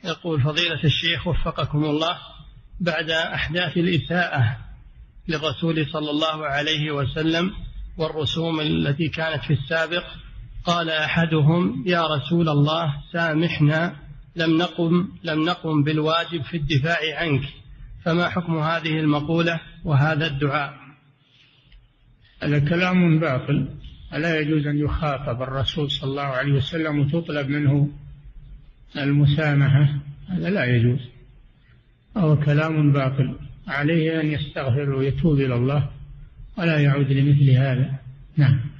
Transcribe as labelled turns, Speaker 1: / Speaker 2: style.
Speaker 1: يقول فضيلة الشيخ وفقكم الله، بعد أحداث الإساءة للرسول صلى الله عليه وسلم والرسوم التي كانت في السابق، قال أحدهم: يا رسول الله سامحنا، لم نقم بالواجب في الدفاع عنك، فما حكم هذه المقولة وهذا الدعاء؟
Speaker 2: هذا كلام باطل، لا يجوز أن يخاطب الرسول صلى الله عليه وسلم وتطلب منه المسامحة، هذا لا يجوز، هو كلام باطل، عليه أن يستغفر ويتوب إلى الله ولا يعود لمثل هذا. نعم.